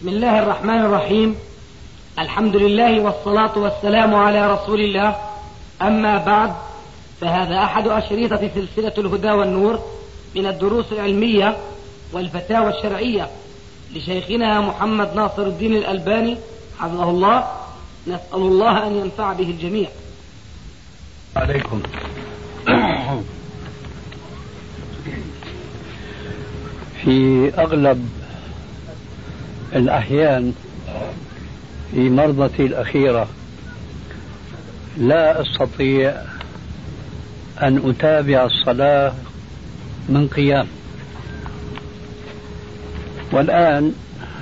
بسم الله الرحمن الرحيم. الحمد لله والصلاة والسلام على رسول الله. أما بعد، فهذا أحد أشريطة سلسلة الهدى والنور من الدروس العلمية والفتاوى الشرعية لشيخنا محمد ناصر الدين الألباني حفظه الله. نسأل الله أن ينفع به الجميع. عليكم. في أغلب الأحيان في مرضتي الأخيرة لا أستطيع أن أتابع الصلاة من قيام، والآن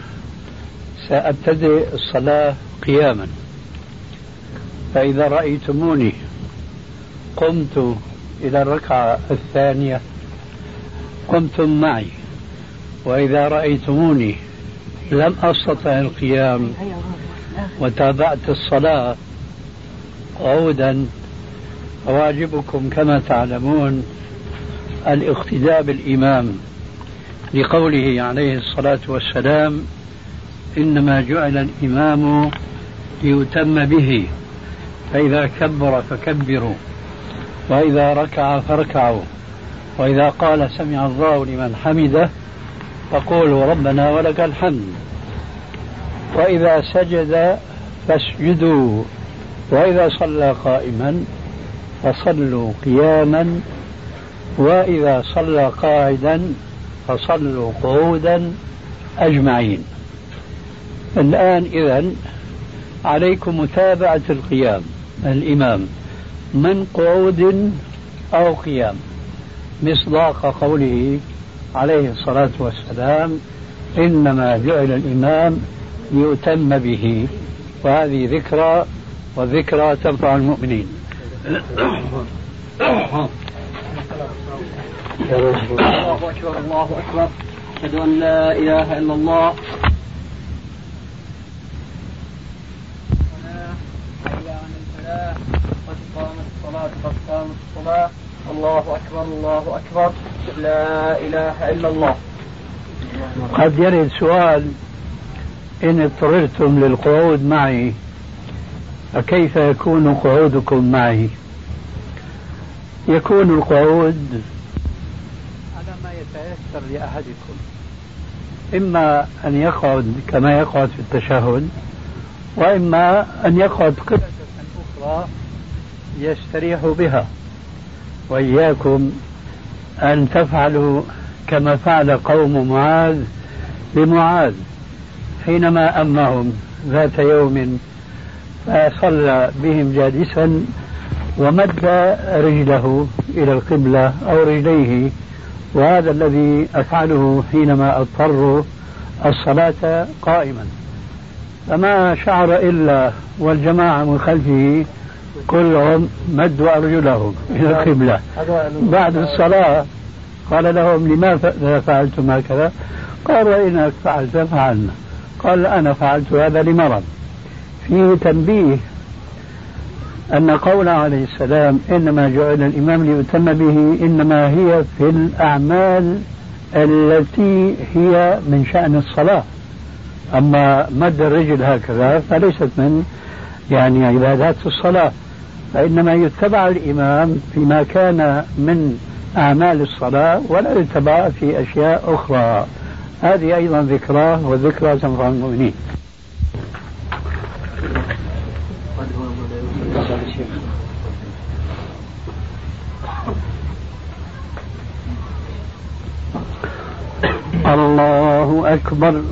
سأبتدئ الصلاة قياما، فإذا رأيتموني قمت إلى الركعة الثانية قمتم معي، وإذا رأيتموني لم أستطع القيام وتابعت الصلاة قعودا، فواجبكم كما تعلمون الاقتداء بالإمام، لقوله عليه الصلاة والسلام: إنما جعل الإمام ليتم به، فإذا كبر فكبروا، وإذا ركع فاركعوا، وإذا قال سمع الله لمن حمده فقولوا ربنا ولك الحمد، وإذا سجد فاسجدوا، وإذا صلى قائما فصلوا قياما، وإذا صلى قاعدا فصلوا قعودا أجمعين. الآن إذن عليكم متابعة القيام الإمام من قعود أو قيام، مصداق قوله عليه الصلاة والسلام: إنما جعل الإمام ليؤتم به. وهذه ذكرى، والذكرى تنفع المؤمنين. الله أكبر، الله أكبر، أشهد أن لا إله إلا الله. قد قامت الصلاة، قد قامت الصلاة. الله أكبر، الله أكبر، لا إله إلا الله. قد يرد سؤال: إن اضطررتم للقعود معي فكيف يكون قعودكم معي؟ يكون القعود على ما يتيسر لأحدكم، إما أن يقعد كما يقعد في التشهد، وإما أن يقعد قبلة أخرى يستريح بها. وإياكم أن تفعلوا كما فعل قوم معاذ لمعاذ حينما أمهم ذات يوم فصلى بهم جالسا ومد رجله إلى القبلة أو رجليه، وهذا الذي أفعله حينما أضطر الصلاة قائما، فما شعر إلا والجماعة من خلفه كلهم مدوا أرجلهم إلى القبلة. بعد الصلاة قال لهم: لماذا فعلتم هكذا؟ قالوا: إنك فعلت فعلنا. قال: أنا فعلت هذا لمرض. فيه تنبيه أن قوله عليه السلام: إنما جعل الإمام ليؤتم به، إنما هي في الأعمال التي هي من شأن الصلاة، أما مد الرجل هكذا فليست من عبادات الصلاة، فإنما يتبع الإمام فيما كان من أعمال الصلاة ولا يتبع في أشياء أخرى. هذه أيضا ذكرى، والذكرى تنفع المؤمنين. الله أكبر.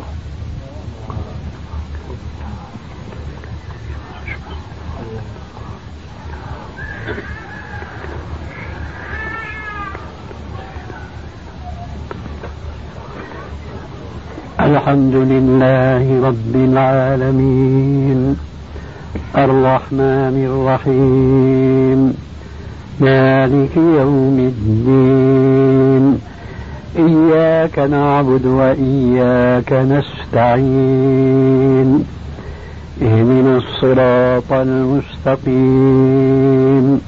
الحمد لله رب العالمين، الرحمن الرحيم، مالك يوم الدين، إياك نعبد وإياك نستعين، اهدنا الصراط المستقيم،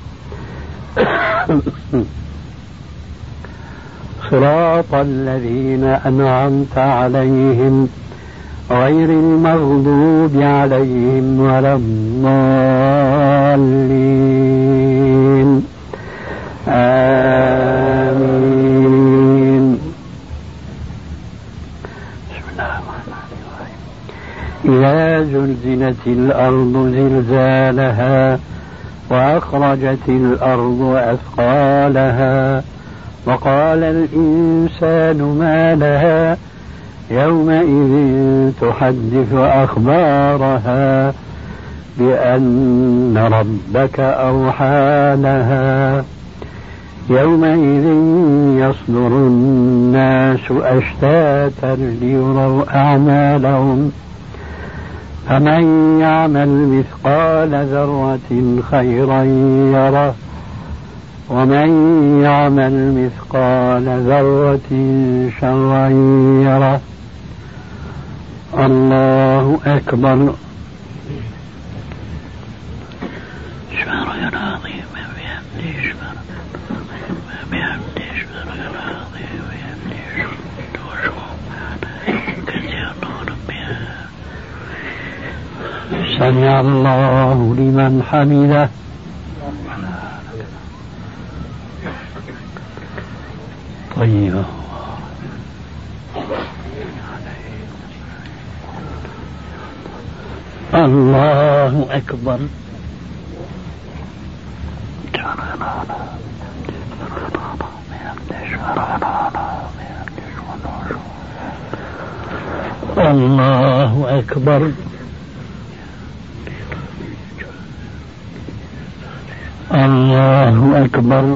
صراط الذين أنعمت عليهم غير المغضوب عليهم ولا الضالين آمين. بسم الله الرحمن الرحيم. إذا زلزلت الأرض زلزالها وأخرجت الأرض أثقالها وقال الإنسان ما لها يومئذ تحدث أخبارها بأن ربك أوحى لها يومئذ يصدر الناس أشتاتا ليروا أعمالهم فمن يعمل مثقال ذرة خيرا يره ومن يعمل مثقال ذرة شرا يره. الله أكبر. سمع الله لمن حمده. طيب. الله أكبر. الله أكبر. الله أكبر.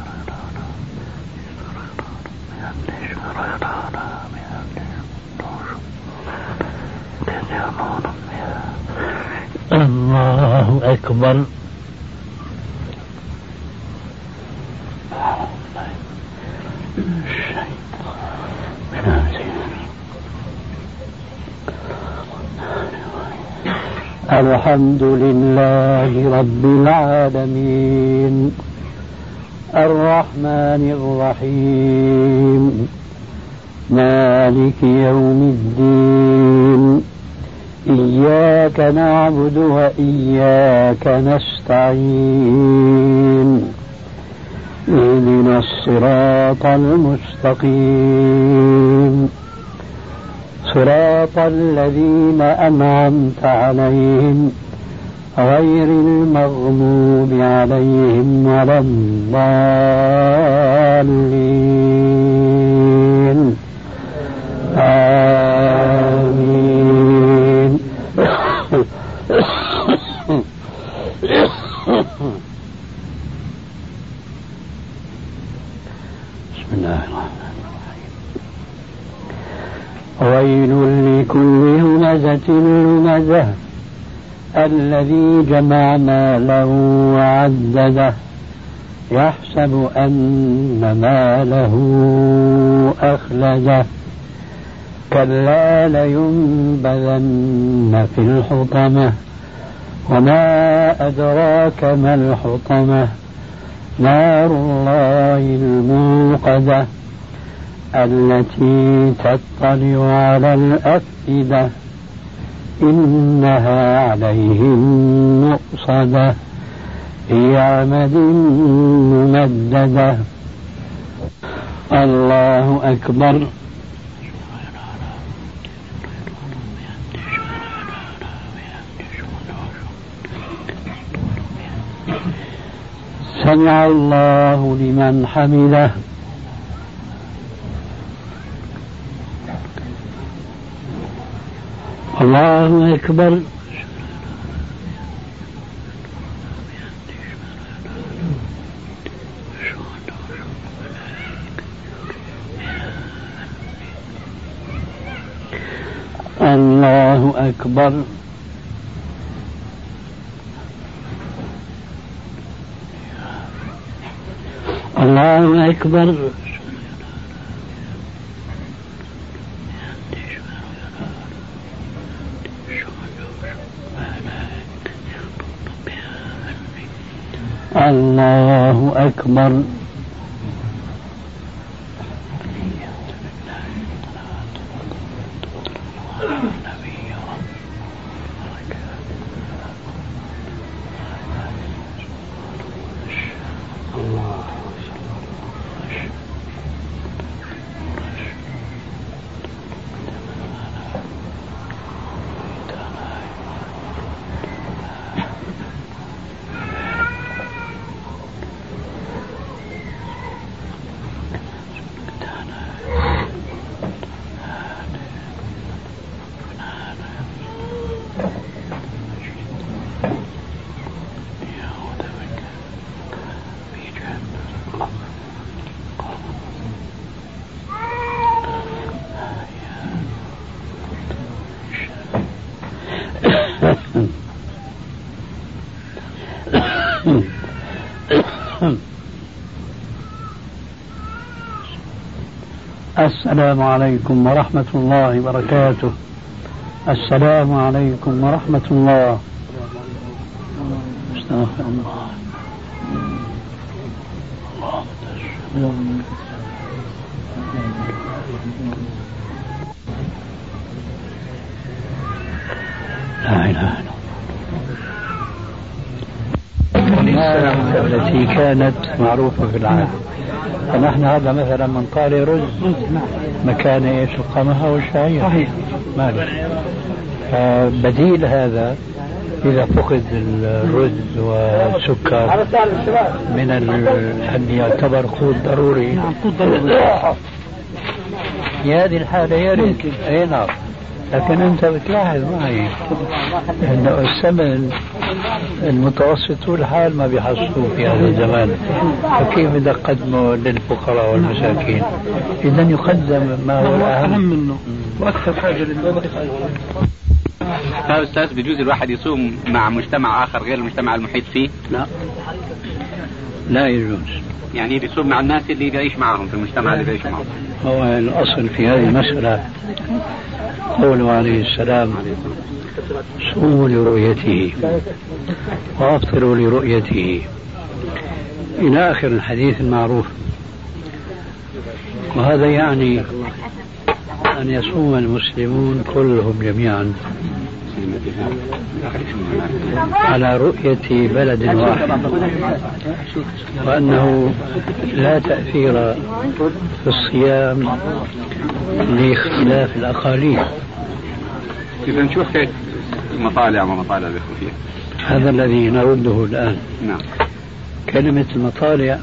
الله أكبر. الحمد لله رب العالمين الرحمن الرحيم مالك يوم الدين إياك نعبد وإياك نستعين اهدنا الصراط المستقيم صراط الذين أنعمت عليهم غير المغضوب عليهم ولا الضالين آمين. بسم الله الرحمن الرحيم. ويل لكل همزة لمزة الذي جمع ماله وعدده يحسب أن ماله أخلده كلا لينبذن في الحطمة وما أدراك ما الحطمة نار الله الموقدة التي تطلع على الأفئدة إنها عليهم مؤصدة في عمد ممددة. الله أكبر. سمع الله لمن حمده. الله أكبر. الله أكبر. الله أكبر. الله أكبر. السلام عليكم ورحمة الله وبركاته. السلام عليكم ورحمة الله. استغفر الله. لا إله إلا الله. التي كانت معروفة في العالم، فنحن هذا مثلا من طال رز مكان ايش؟ القمح والشعير. بديل هذا إذا فقد الرز والسكر من أن يعتبر قوت ضروري، في هذه الحالة يرد. أي نعم. لكن أنت بتلاحظ معي أنه الثمن المتوسط طول الحال ما بيحصلوه في هذا الزمان، فكيف بدك تقدمه للفقراء والمساكين؟ إذا يقدم ما هو أهم منه وأكثر حاجة للناس. أستاذ، بيجوز الواحد يصوم مع مجتمع آخر غير المجتمع المحيط فيه؟ لا يجوز. يعني بيصوم مع الناس اللي بيعيش معهم في المجتمع اللي بيعيش معهم. هو الأصل في هذه المسألة قوله عليه السلام: صوموا لرؤيته وأفطروا لرؤيته، إلى آخر الحديث المعروف. وهذا يعني أن يصوم المسلمون كلهم جميعا على رؤية بلد واحد، وأنه لا تأثير في الصيام لاختلاف الأقاليم. إذا شو حكاية المطالع ومطالع الإخوة؟ هذا الذي نرده الآن. نعم. كلمة المطالع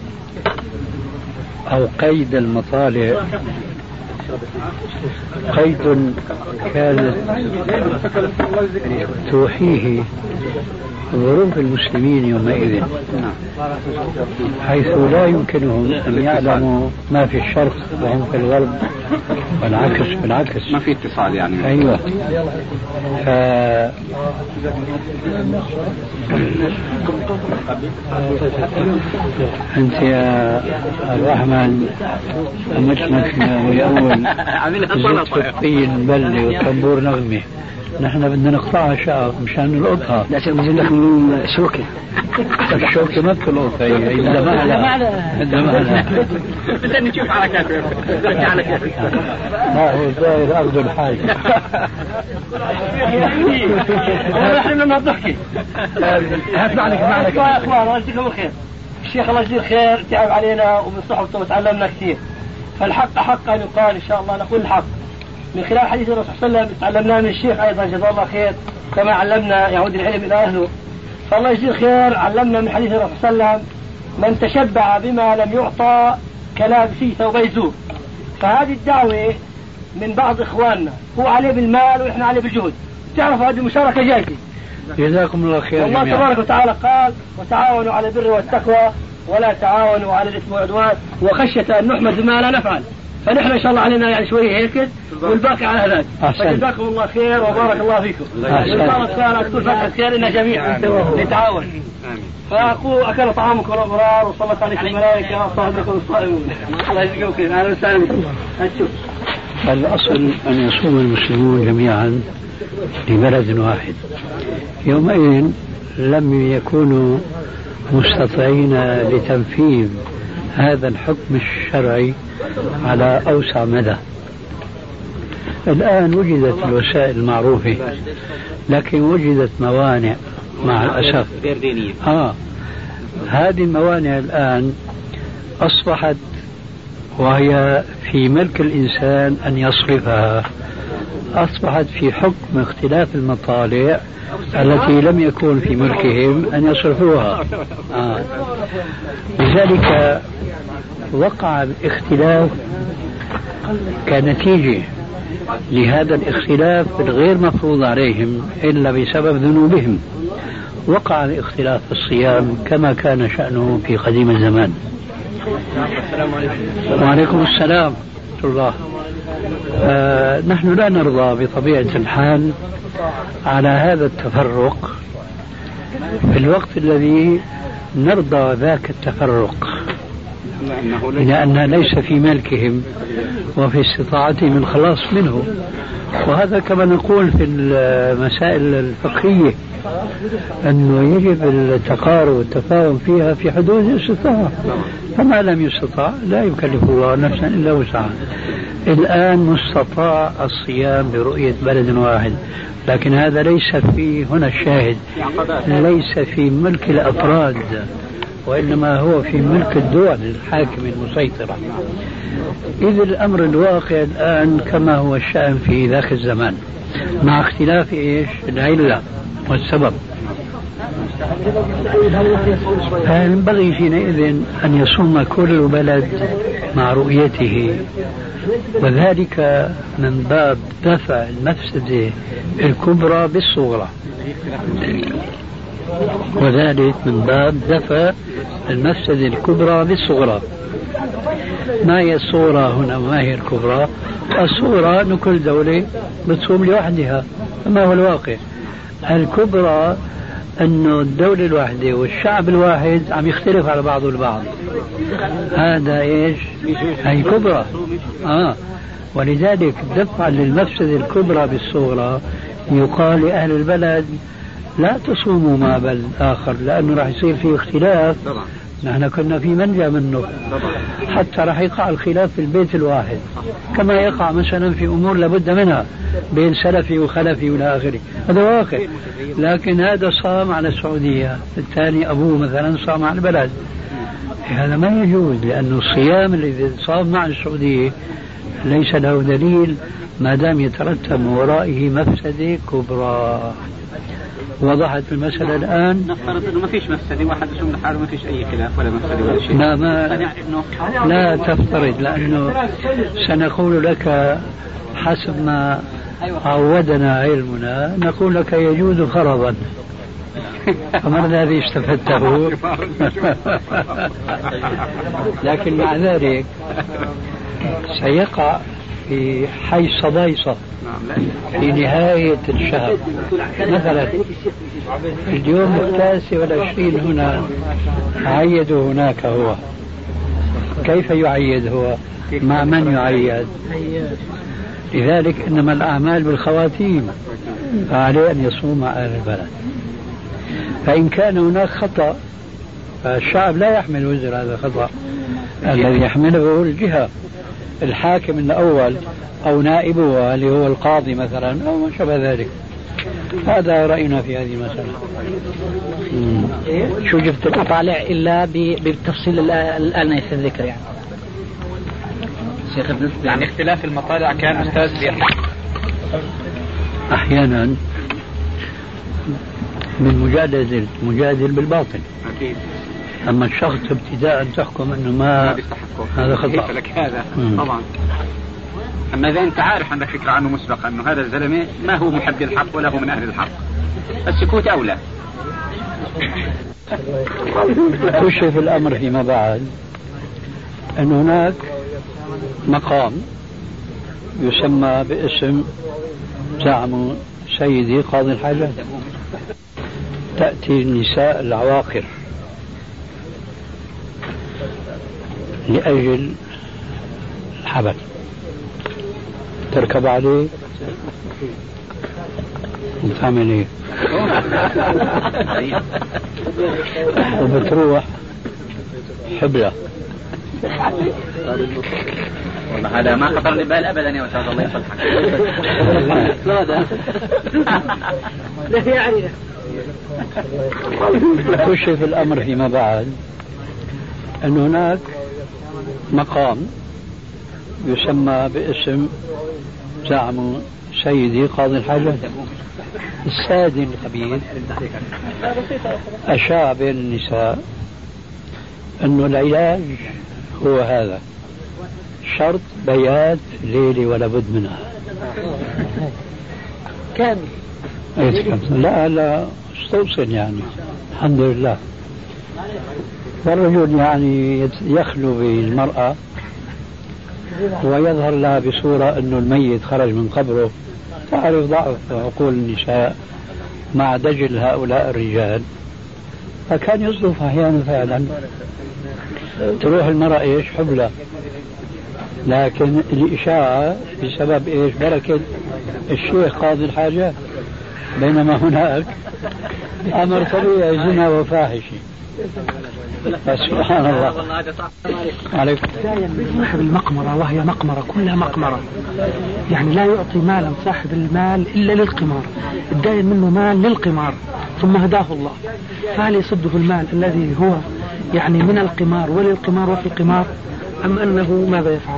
أو قيد المطالع قيد كانت توحيه ظروف المسلمين يومئذ، حيث لا يمكنهم أن يعلموا ما في الشرق وهم في الغرب، والعكس ما في اتصال يعني. أيوة. أنت يا الرحمن مثلك ويقول زيت بلي وطنبور نغمي، نحن بدنا نقطعها شعب مشان نلقطها. لا شيء بجيب لك من شوكة. الشوكة ما تلقط هي إلا معلها. بدنا نشوف حركاته. ما هو الظاهر أخذ الحاج. نحن من الضحكة. هات معك يا أخوان، الله يجزيكم الخير. الشيخ الله يجزيه الخير تعب علينا ومن صحبته وتعلمنا كثير، فالحق حق أن يقال. إن شاء الله نقول الحق من خلال حديث الرسول صلى الله عليه وسلم. تعلمناه من الشيخ أيضا جزاه الله خير، كما علمنا يعود العلم إلى أهله. فالله يجزيه الخير علمنا من حديث الرسول صلى الله عليه وسلم: من تشبع بما لم يعطى كلابسه ثوبي زور. فهذه الدعوة من بعض إخواننا، هو عليه بالمال وإحنا عليه بالجهد. تعرفوا هذه المشاركة جايزة. جزاكم الله خير. الله تبارك وتعالى قال: وتعاونوا على البر والتقوى ولا تعاونوا على الإثم والعدوان وخشية أن نحمد بما لا نفعل. فنحن إن شاء الله علينا يعني شوية هيك والباقي على هذا. فجزاكم الله خير وبارك الله فيكم. وبارك الله تكون فتحة خير إن جميعا نتعاون. فأقول: أكل طعامكم الأبرار وصلت عليكم الملائكة وصحبكم الصائمون. الله يجزيكم خير. أهلا وسهلا بكم. الأصل أن يصوم المسلمون جميعا لبلد واحد. يومئذ لم يكونوا مستطيعين لتنفيذ هذا الحكم الشرعي على أوسع مدى. الآن وجدت الوسائل المعروفة، لكن وجدت موانع مع الأسف. هذه الموانع الآن أصبحت وهي في ملك الإنسان أن يصرفها، أصبحت في حكم اختلاف المطالع التي لم يكن في ملكهم أن يصرفوها. لذلك وقع الاختلاف كنتيجة لهذا الاختلاف الغير مفروض عليهم إلا بسبب ذنوبهم. وقع الاختلاف في الصيام كما كان شأنه في قديم الزمان. وعليكم السلام ورحمة الله. نحن لا نرضى بطبيعة الحال على هذا التفرق في الوقت الذي نرضى ذاك التفرق. لأن ليس في ملكهم وفي استطاعتهم الخلاص منه. وهذا كما نقول في المسائل الفقهية أنه يجب التقارب والتفاهم فيها في حدود الاستطاعة، فما لم يستطع لا يكلف الله نفسا إلا وسعها. الآن مستطاع الصيام برؤية بلد واحد، لكن هذا ليس في هنا الشاهد، ليس في ملك الأفراد، وإنما هو في ملك الدول الحاكمة المسيطرة. إذ الأمر الواقع الآن كما هو الشأن في ذاك الزمان، مع اختلاف العلة والسبب. فينبغي حينئذ أن يصوم كل بلد مع رؤيته، وذلك من باب دفع المفسدة الكبرى بالصغرى، وذلك من باب دفع المفسدة الكبرى بالصغرى. ما هي الصغرى هنا وما هي الكبرى؟ الصغرى أن كل دولة بتصوم لوحدها، فما هو الواقع. الكبرى أنه الدولة الواحدة والشعب الواحد عم يختلف على بعضه البعض، هذا هي كبرى. ولذلك دفع للمفسدة الكبرى بالصغرى يقال لأهل البلد لا تصوموا مع بلد آخر، لأنه راح يصير فيه اختلاف. نحن كنا في منجا منه، حتى راح يقع الخلاف في البيت الواحد، كما يقع مثلا في أمور لابد منها بين سلفي وخلفي ولا آخره، هذا واقع. لكن هذا صام على السعودية، الثاني أبوه مثلا صام على البلد، هذا ما يجوز، لأنه الصيام الذي صام مع السعودية ليس له دليل ما دام يترتب من ورائه مفسدة كبرى. وضحت المسألة الآن. نفترض أنه ما فيش مفسدة، واحد يصوم لحاله ما فيش أي خلاف ولا مفسدة ولا شيء. لا تفترض، لأنه سنقول لك حسب ما عودنا علمنا، نقول لك يجوز فرضا، فما الذي استفدته؟ لكن مع ذلك سيقع في حي صبايصة في نهاية الشهر، مثلا اليوم 29 هنا عيد هناك، هو كيف يعيد؟ هو مع من يعيد؟ لذلك إنما الأعمال بالخواتيم، فعليه أن يصوم مع أهل البلد. فإن كان هناك خطأ فالشعب لا يحمل وزر هذا الخطأ، الذي يحمله الجهة، الحاكم الأول أو نائبه اللي هو القاضي مثلا أو ما شابه ذلك. هذا رأينا في هذه المسألة. شو جبت الأطالع إلا بالتفصيل الآن في الذكر يعني اختلاف المطالع كان أستاذ أحيانا من مجادل بالباطل. أكيد. أما الشخص ابتداء تحكم أنه ما هذا خطأ لك هذا طبعا. أما إذا أنت عارف عندك فكرة عنه مسبقا أنه هذا الزلمة ما هو محب الحق ولا هو من أهل الحق، السكوت أولى. كشف الأمر فيما بعد أن هناك مقام يسمى باسم زعم سيدي قاضي الحاجات، تأتي النساء العواقر لأجل الحبل، تركب عليه وتعمل ايه وبتروح حبلة. والله هذا ما خطر لي بال أبدا يا أستاذ، الله يصلحك. كشف الأمر فيما بعد أن هناك مقام يسمى باسم زعم سيدي قاضي الحاجات، السادن الخبيث أشاع بين النساء أن العلاج هو هذا، شرط بيات ليلي ولا بد منها كامل. لا استوصل يعني الحمد لله. والرجل يعني يخلو بالمرأة ويظهر لها بصورة أنه الميت خرج من قبره، تعرف ضعف عقول النساء مع دجل هؤلاء الرجال، فكان يصدف أحيانا فعلا تروح المرأة إيش حبلى، لكن الإشاعة بسبب إيش بركة الشيخ قاضي الحاجات، بينما هناك أمر طبيعي زنا وفاحشة. سبحان الله. عليكم. صاحب المقمرة وهي مقمرة كلها مقمرة، يعني لا يعطي مالا صاحب المال إلا للقمار، الداين منه مال للقمار ثم هداه الله، فهل يصده المال الذي هو يعني من القمار وللقمار وفي القمار، أم أنه ماذا يفعل؟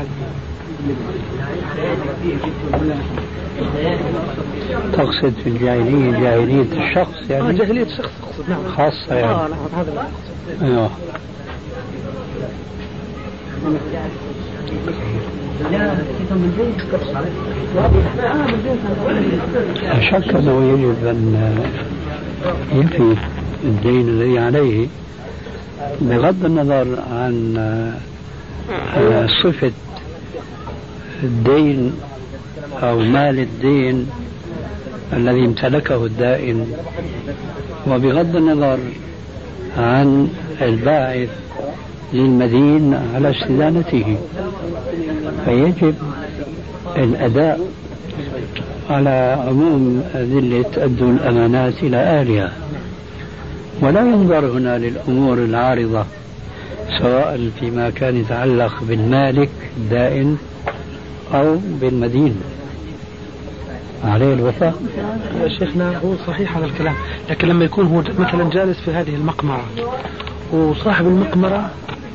تقصد في الجاهلية جاهلية الشخص يعني؟ جاهلية الشخص أقصد. نعم. خاصة يعني. نعم هذا. أيوه. لا شك أنه يجب أن ينفي الدين الذي عليه بغض النظر عن صفة الدين أو مال الدين الذي امتلكه الدائن، وبغض النظر عن الباعث للمدين على استدانته، فيجب الأداء على عموم أدلة أدوا الأمانات إلى أهلها، ولا ينظر هنا للأمور العارضة سواء فيما كان يتعلق بالمالك الدائن أو بالمدين، عليه الوفاء. يا شيخنا هو صحيح هذا الكلام، لكن لما يكون هو مثلا جالس في هذه المقمرة وصاحب المقمرة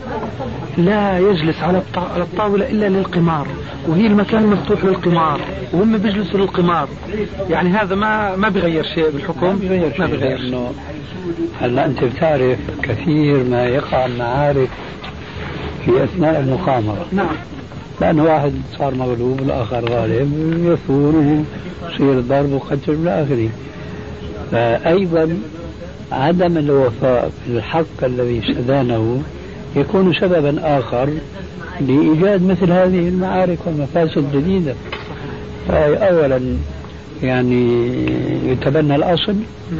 لا يجلس على الطاولة إلا للقمار، وهي المكان مفتوح للقمار وهم بيجلسوا للقمار، يعني هذا ما بيغير شيء بالحكم؟ ما بيغير شيء. هلا أنت بتعرف كثير ما يقع المعارك في أثناء المقامرة. نعم. لأن واحد صار مغلوب والآخر غالب يثور ويصير ضرب وقتل إلى آخره. فأيضا عدم الوفاء بالحق الذي استدانه يكون سببا آخر لإيجاد مثل هذه المعارك والمفاسد الجديدة. فأولا يعني يتبنى الأصل،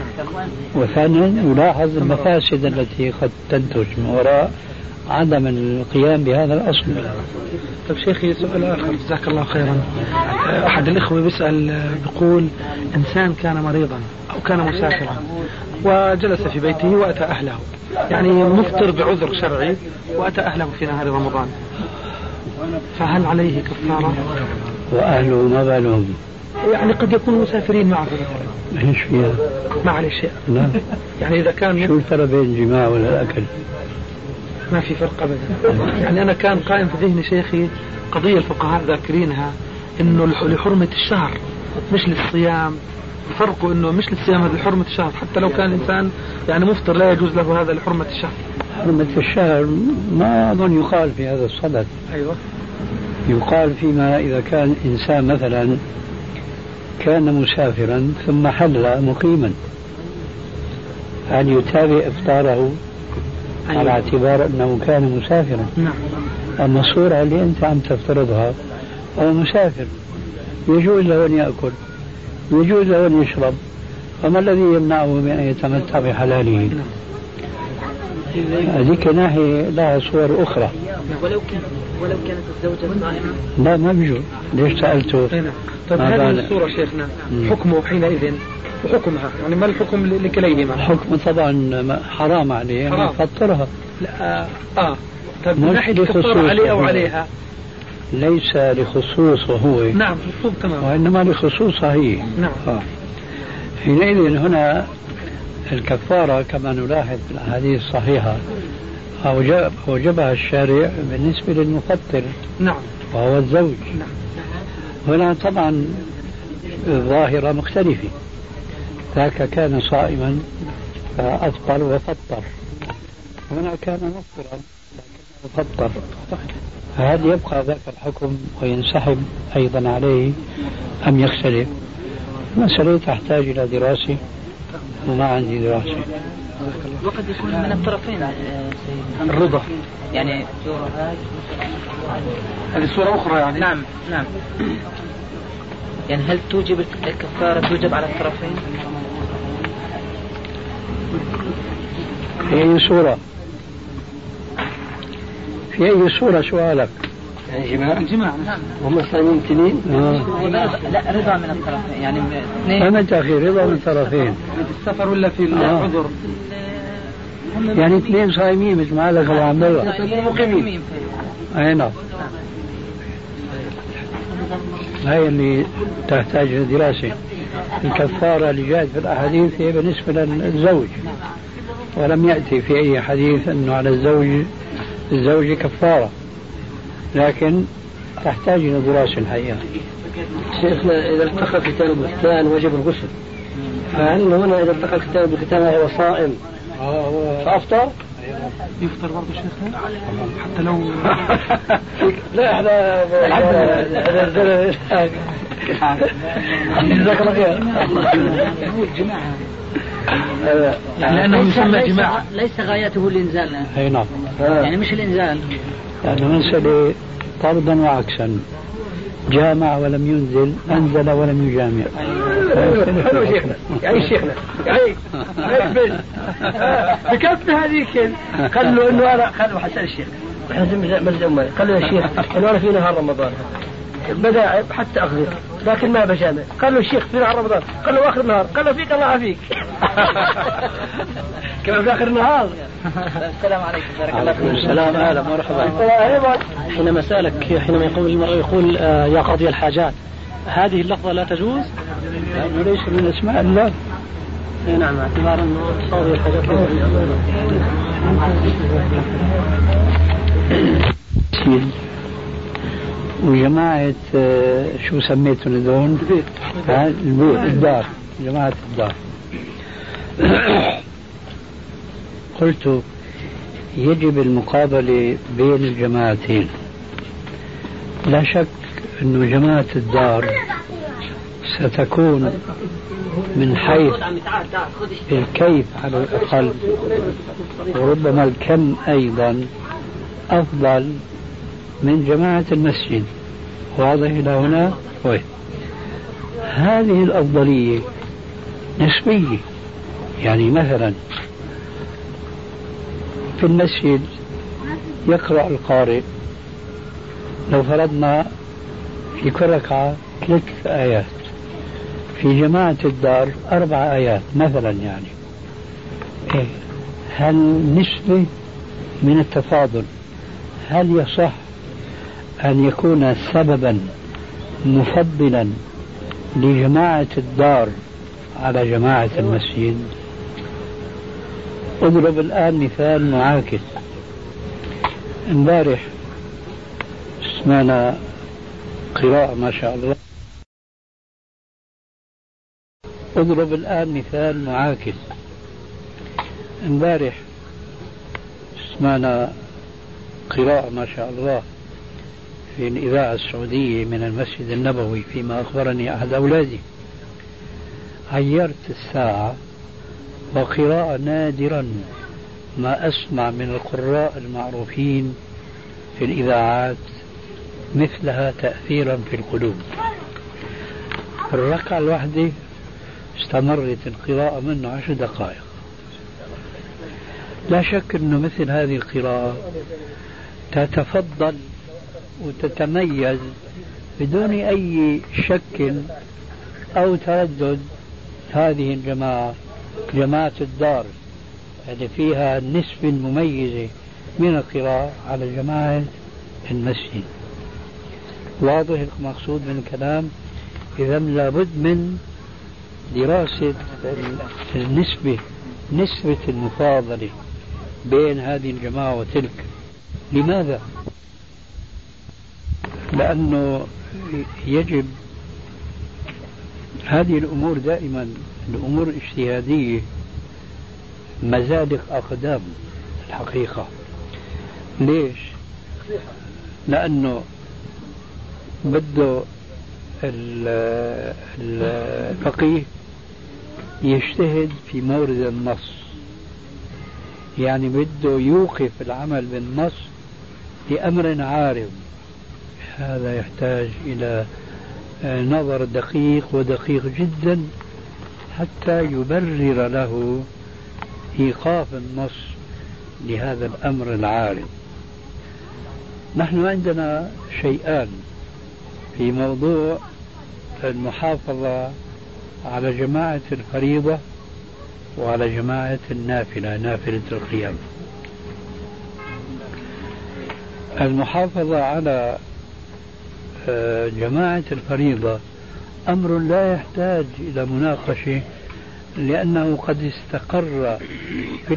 وثانيا يلاحظ المفاسد التي قد تنتج من وراء عدم القيام بهذا الأصل. طيب شيخي سؤال آخر جزاك الله خيرا. أحد الإخوة بيسأل بيقول إنسان كان مريضا أو كان مسافرا وجلس في بيته وأتى أهله، يعني مفطر بعذر شرعي وأتى أهله في نهار رمضان، فهل عليه كفارة؟ وأهله ما بالهم؟ يعني قد يكونوا مسافرين معه مثلا. ايش فيها؟ ما عليه شيء. لا. يعني إذا كان شو الفرق بين الجماع والأكل؟ ما في فرق أبدا. يعني أنا كان قائم في ذهني شيخي قضية الفقهاء ذاكرينها إنه لحرمة الشهر مش للصيام، فرقه إنه مش للصيام، هذا لحرمة الشهر، حتى لو كان إنسان يعني مفطر لا يجوز له هذا لحرمة الشهر. حرمة الشهر ما أظن يقال في هذا الصدد. أيوة. يقال فيما إذا كان إنسان مثلا كان مسافرا ثم حل مقيما، هل يتابع إفطاره؟ أيوة. على اعتبار أنه كان مسافرا. نعم. أما الصورة اللي أنت عم تفترضها هو مسافر يجوز له أن يأكل يجوز له أن يشرب، فما الذي يمنعه من أن يتمتع بحلاله؟ هذيك ناحية لها صور أخرى. ولو كانت الزوجة صائمة؟ لا ما بيجوز. ليش سألته؟ طيب هذه الصورة شيخنا حكمه حينئذ وحكمها، يعني ما الحكم لكليهما؟ الحكم طبعا حرام عليه يعني يفطرها. لا طيب من ناحية الكفارة عليه أو عليها؟ ليس لخصوصه هو. نعم مفهوم تمام. وإنما لخصوصها هي. نعم. حينئذ هنا الكفارة كما نلاحظ في الأحاديث الصحيحة أوجبها الشارع بالنسبة للمفطر. نعم. وهو الزوج. نعم. هنا طبعا ظاهرة مختلفة، ذاك كان صائما فأفطر وفطر، هنا كان مفطرا لكنه فطر، فهل يبقى ذاك الحكم وينسحب أيضا عليه أم يختلف؟ مسألة تحتاج إلى دراسة وما عندي دراسة. وقد يكون من الطرفين الرضا، يعني هذه صورة أخرى يعني. نعم. يعني هل توجب الكفارة توجب على الطرفين؟ في أي صورة؟ في أي صورة سؤالك؟ يعني جماعة هم صايمين تنين؟ لا رضا من الطرفين يعني اثنين. فهمت أخي رضا من الطرفين. في السفر ولا في العذر؟ يعني اثنين صايمين مثل ما قال أبو عبد الله. مقيمين. أي نعم. هاي اللي تحتاج لدراسة. الكفارة اللي جاءت في الأحاديث هي بالنسبة للزوج، ولم يأتي في أي حديث أنه على الزوج كفارة، لكن تحتاج إلى دراسة الحقيقة. شيخنا إذا التقى الختان بالختان وجب الغسل، فهل هنا إذا التقى الختان بالختان وهو صائم فأفطر؟ يفطر برضه شيخنا حتى لو لا احنا جزاك الله خير. لأنه يسمى جماعة ليس غايته الإنزال. أي نعم. يعني مش الإنزال، لأنه مسألة طردا وعكسا، جامع ولم ينزل، أنزل ولم يجامع. حلو شيخنا، يعني شيخنا يعني بكفي هذيك. قال له إنه أنا قال له حسن الشيخ مسجد أمي، قال له يا شيخ إنه أنا في نهار رمضان بدأ حتى أخذ لكن ما بجامع. قال له الشيخ في نهار رمضان، قال له آخر النهار، قال له فيك الله عافيك. كما في آخر النهار. السلام عليكم بارك الله فيك. السلام أهلا مرحبا. حينما سألك حينما يقول المرء يقول يا قاضي الحاجات، هذه اللفظة لا تجوز؟ لأنه ليس من أسماء الله. نعم اعتبارا أنه قاضي الحاجات. وجماعة شو سميتهم هذول؟ البيت الدار، جماعة الدار. قلت يجب المقابلة بين الجماعتين. لا شك أن جماعة الدار ستكون من حيث الكيف على الأقل وربما الكم أيضا أفضل من جماعة المسجد. واضح إلى هنا؟ هذه الأفضلية نسبية. يعني مثلا في المسجد يقرأ القارئ لو فرضنا في كل ركعة 3 آيات، في جماعة الدار 4 آيات مثلا. يعني هل نسبة من التفاضل هل يصح أن يكون سببا مفضلا لجماعة الدار على جماعة المسجد؟ اضرب الآن مثال معاكس. امبارح سمعنا قراءة ما شاء الله. اضرب الآن مثال معاكس. امبارح سمعنا قراءة ما شاء الله في الإذاعة السعودية من المسجد النبوي، فيما أخبرني أحد أولادي. عيرت الساعة وقراءة نادرا ما أسمع من القراء المعروفين في الإذاعات مثلها تأثيرا في القلوب. الركعة الواحدة استمرت القراءة منه 10 دقائق. لا شك أنه مثل هذه القراءة تتفضل وتتميز بدون أي شك أو تردد. هذه الجماعة جماعة الدار اللي فيها نسبة مميزة من القراءة على جماعة المسجد. واضح المقصود من الكلام؟ إذا لابد من دراسة نسبة المفاضلة بين هذه الجماعة وتلك. لماذا؟ لأنه يجب هذه الأمور دائما الأمور الاجتهادية مزادق أقدام الحقيقة. ليش؟ لأنه بده الفقيه يجتهد في مورد النص، يعني بده يوقف العمل بالنص لأمر عارض. هذا يحتاج إلى نظر دقيق ودقيق جدا حتى يبرر له إيقاف النص لهذا الأمر العارض. نحن عندنا شيئان في موضوع المحافظة على جماعة الفريضة وعلى جماعة النافلة، نافلة القيام. المحافظة على جماعة الفريضة أمر لا يحتاج إلى مناقشة، لأنه قد استقر في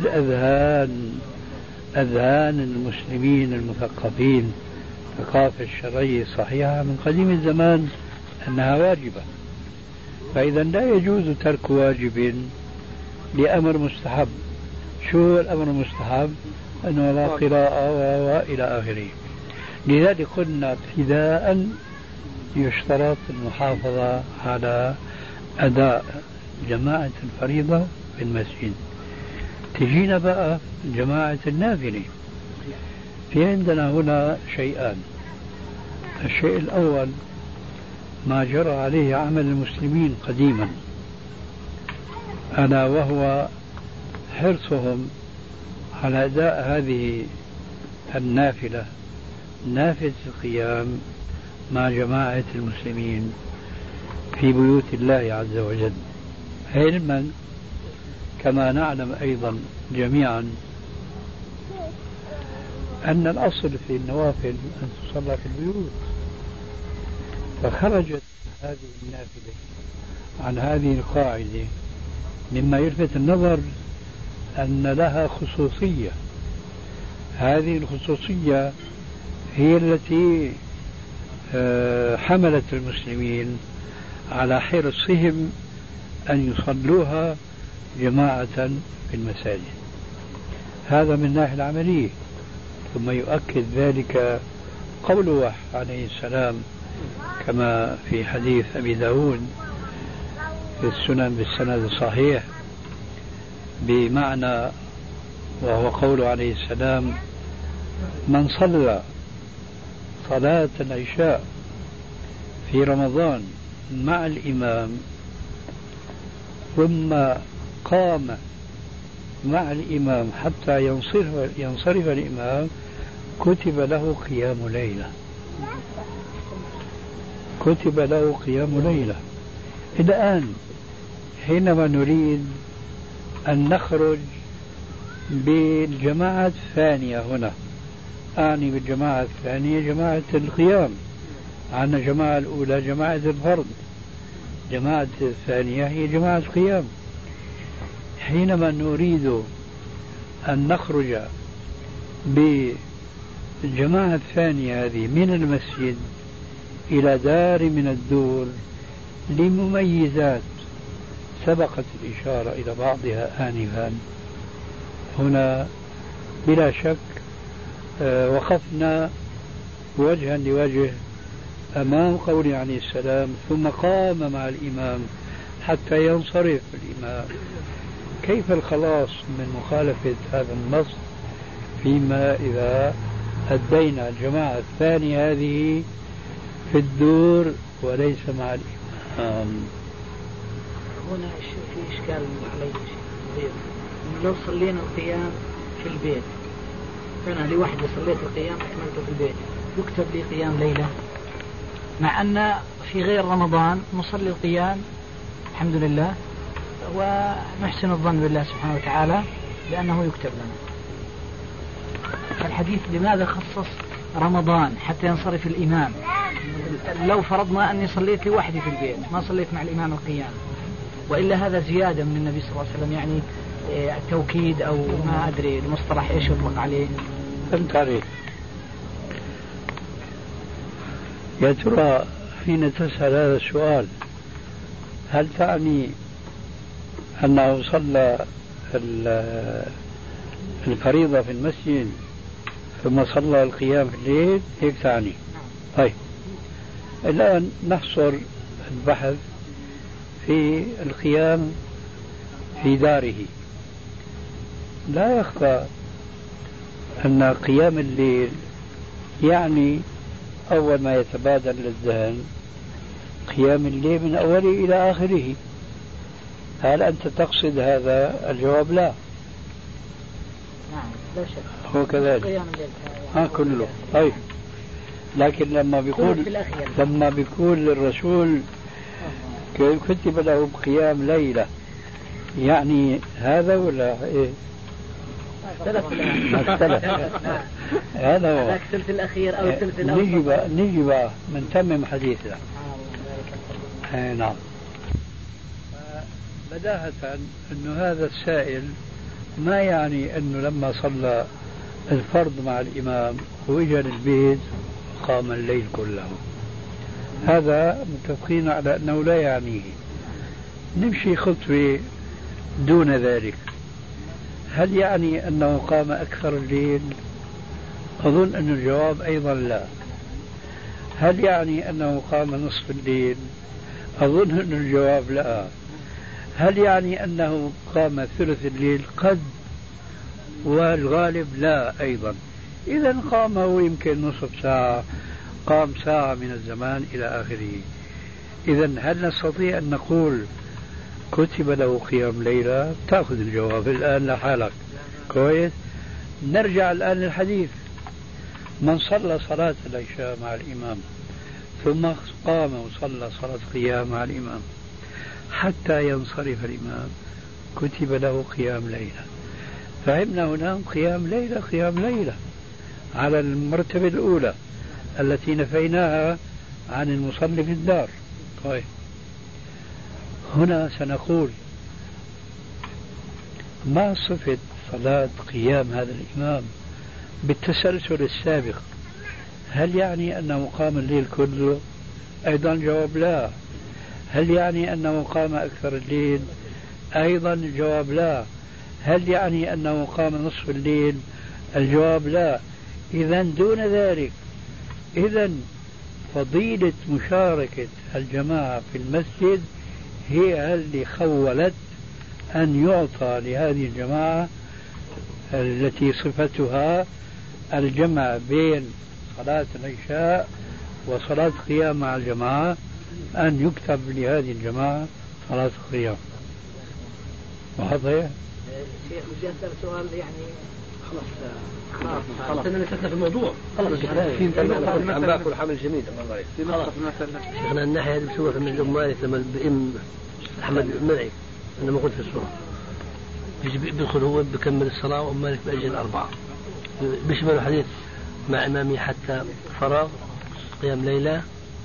أذهان المسلمين المثقفين ثقافة الشرعية صحيحة من قديم الزمان أنها واجبة. فإذا لا يجوز ترك واجب لأمر مستحب. شو هو الأمر المستحب؟ أنه لا قراءة وإلى آخره. لذلك قلنا ابتداء يشترط المحافظة على أداء جماعة الفريضة في المسجد. تجينا بقى جماعة النافلة. في عندنا هنا شيئان. الشيء الأول ما جرى عليه عمل المسلمين قديما، ألا وهو حرصهم على أداء هذه النافلة، نافلة القيام مع جماعة المسلمين في بيوت الله عز وجل، علما كما نعلم أيضا جميعا أن الأصل في النوافل أن تصلى في البيوت. فخرجت هذه النافلة عن هذه القاعدة، مما يلفت النظر أن لها خصوصية. هذه الخصوصية هي التي حملت المسلمين على حرصهم أن يصلوها جماعة في المساجد. هذا من الناحية العملية. ثم يؤكد ذلك قوله عليه السلام كما في حديث أبي داود في السنن بالسند الصحيح بمعنى، وهو قوله عليه السلام: من صلى صلاة العشاء في رمضان مع الإمام ثم قام مع الإمام حتى ينصرف الإمام كتب له قيام ليلة. كتب له قيام ليلة. الآن حينما نريد أن نخرج بالجماعة الثانية، هنا أعني بالجماعة الثانية جماعة القيام، عندنا جماعة الأولى جماعة الفرض، جماعة الثانية هي جماعة القيام. حينما نريد أن نخرج بالجماعة الثانية هذه من المسجد إلى دار من الدور لمميزات سبقت الإشارة إلى بعضها آنفا، هنا بلا شك وقفنا وجها لوجه أمام قوله عليه السلام: ثم قام مع الإمام حتى ينصرف الإمام. كيف الخلاص من مخالفة هذا النص فيما إذا أدينا الجماعة الثانية هذه في الدور وليس مع الإمام؟ هنا في إشكال علي شيء. لو صلينا القيام في البيت، فأنا لوحدي صليت القيام أكملته في البيت، يكتب لي قيام ليلة، مع أن في غير رمضان نصلي القيام الحمد لله ونحسن الظن بالله سبحانه وتعالى بأنه يكتب لنا. فالحديث لماذا خصص رمضان حتى ينصرف الإمام؟ لو فرضنا أني صليت لوحدي في البيت ما صليت مع الإمام القيام، وإلا هذا زيادة من النبي صلى الله عليه وسلم، يعني التوكيد أو ما أدري المصطلح إيش يطلق عليه. فهمت عليك. يا ترى حين تسأل هذا السؤال هل تعني أنه صلى الفريضة في المسجد ثم صلى القيام في الليل؟ هيك تعني؟ طيب الآن نحصر البحث في القيام في داره. لا يخفى أن قيام الليل يعني أول ما يتبادر للذهن قيام الليل من أوله إلى آخره. هل أنت تقصد هذا؟ الجواب لا. لا شك. هو كذلك كله. طيب لكن لما بيقول للرسول كتب له قيام ليلة، يعني هذا ولا ايه؟ الثلث هذا هو الثلث الأخير أو الثلث الأول. نجي بقى نتمم حديثنا. نعم. بداهة أنه هذا السائل ما يعني أنه لما صلى الفرض مع الإمام وإجا للبيت قام الليل كله، هذا متفقين على أنه لا يعنيه. نمشي خطوة دون ذلك. هل يعني أنه قام أكثر الليل؟ أظن أن الجواب أيضا لا. هل يعني أنه قام نصف الليل؟ أظن أن الجواب لا. هل يعني أنه قام ثلث الليل؟ قد، والغالب لا أيضا. إذا قام هو يمكن نصف ساعة، قام ساعة من الزمان إلى آخره. إذا هل نستطيع أن نقول كتب له قيام ليلة؟ تأخذ الجواب الآن لحالك. كويس. نرجع الآن للحديث. من صلى صلاة العشاء مع الإمام ثم قام وصلى صلاة قيام مع الإمام حتى ينصرف الإمام كتب له قيام ليلة. فهمنا هنا قيام ليلة على المرتبة الأولى التي نفيناها عن المصلي في الدار. طيب هنا سنقول ما صفة صلاة قيام هذا الإمام بالتسلسل السابق؟ هل يعني أنه قام الليل كله؟ أيضا جواب لا. هل يعني أنه قام أكثر الليل؟ أيضا الجواب لا. هل يعني أنه قام نصف الليل؟ الجواب لا. إذا دون ذلك، إذا فضيلة مشاركة الجماعة في المسجد هي اللي خولت أن يعطى لهذه الجماعة التي صفتها الجمع بين صلاة العشاء وصلاة قيام مع الجماعة، أن يكتب لهذه الجماعة صلاة القيام. واضح؟ شيخ بدي أسأل سؤال يعني خلاص أنا نسيت في الموضوع. خلاص عم باكل حمل جميل. الله شيخنا الناحية هذه بشوفها من الأموال لما الإم أحمد مرعي أنا ما كنت في الصورة بيدخل هو بكمل الصلاة ومالك بأجل 4 بيشمل حديث مع إمامي حتى فراغ قيام ليلة.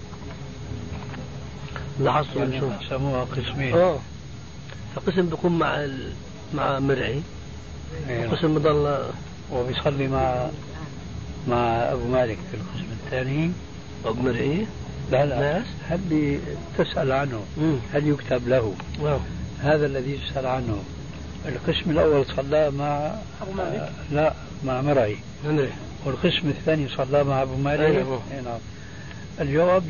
لاحظت يعني سموها قسمين. فقسم بيكون مع مرعي وقسم بضل وبيصلي مع أبو مالك في القسم الثاني. أبو مرعي لا هل تسأل عنه هل يكتب له؟ هذا الذي تسأل عنه القسم الأول صلى مع أبو مالك؟ لا مع مرعي. والقسم الثاني صلى مع أبو مالك. نعم. الجواب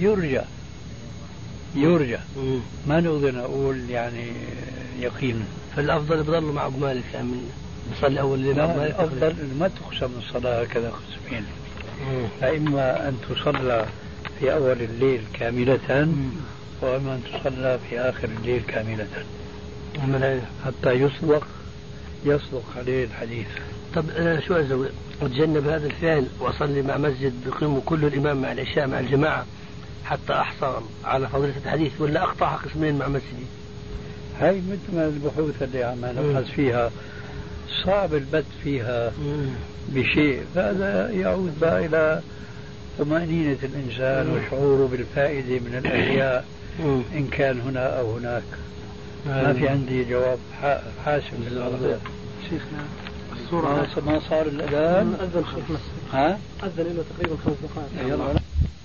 يرجى ما نقدر نقول يعني يقينا. فالأفضل يضل مع أبو مالك يعني نصلي أول ليلة. لا الأفضل ما تقسم الصلاة هكذا قسمين. فإما أن تصلى في أول الليل كاملة وإما أن تصلى في آخر الليل كاملة حتى يصدق عليه الحديث. طب أنا شو أسوي؟ أتجنب هذا الفعل وأصلي مع مسجد بقيم كل الإمام مع العشاء مع الجماعة حتى أحصل على فضيلة الحديث، ولا أقطع قسمين مع مسجدي؟ هاي مثل ما البحوث اللي عم نبحث فيها صعب البت فيها بشيء، فهذا يعود بقى إلى طمأنينة الإنسان وشعوره بالفائدة من الأشياء إن كان هنا أو هناك. ما في عندي جواب حاسم للموضوع. شيخنا الصورة ما صار الأذان؟ أذن شيخنا. ها؟ أذن له تقريبا 5 دقائق. يلا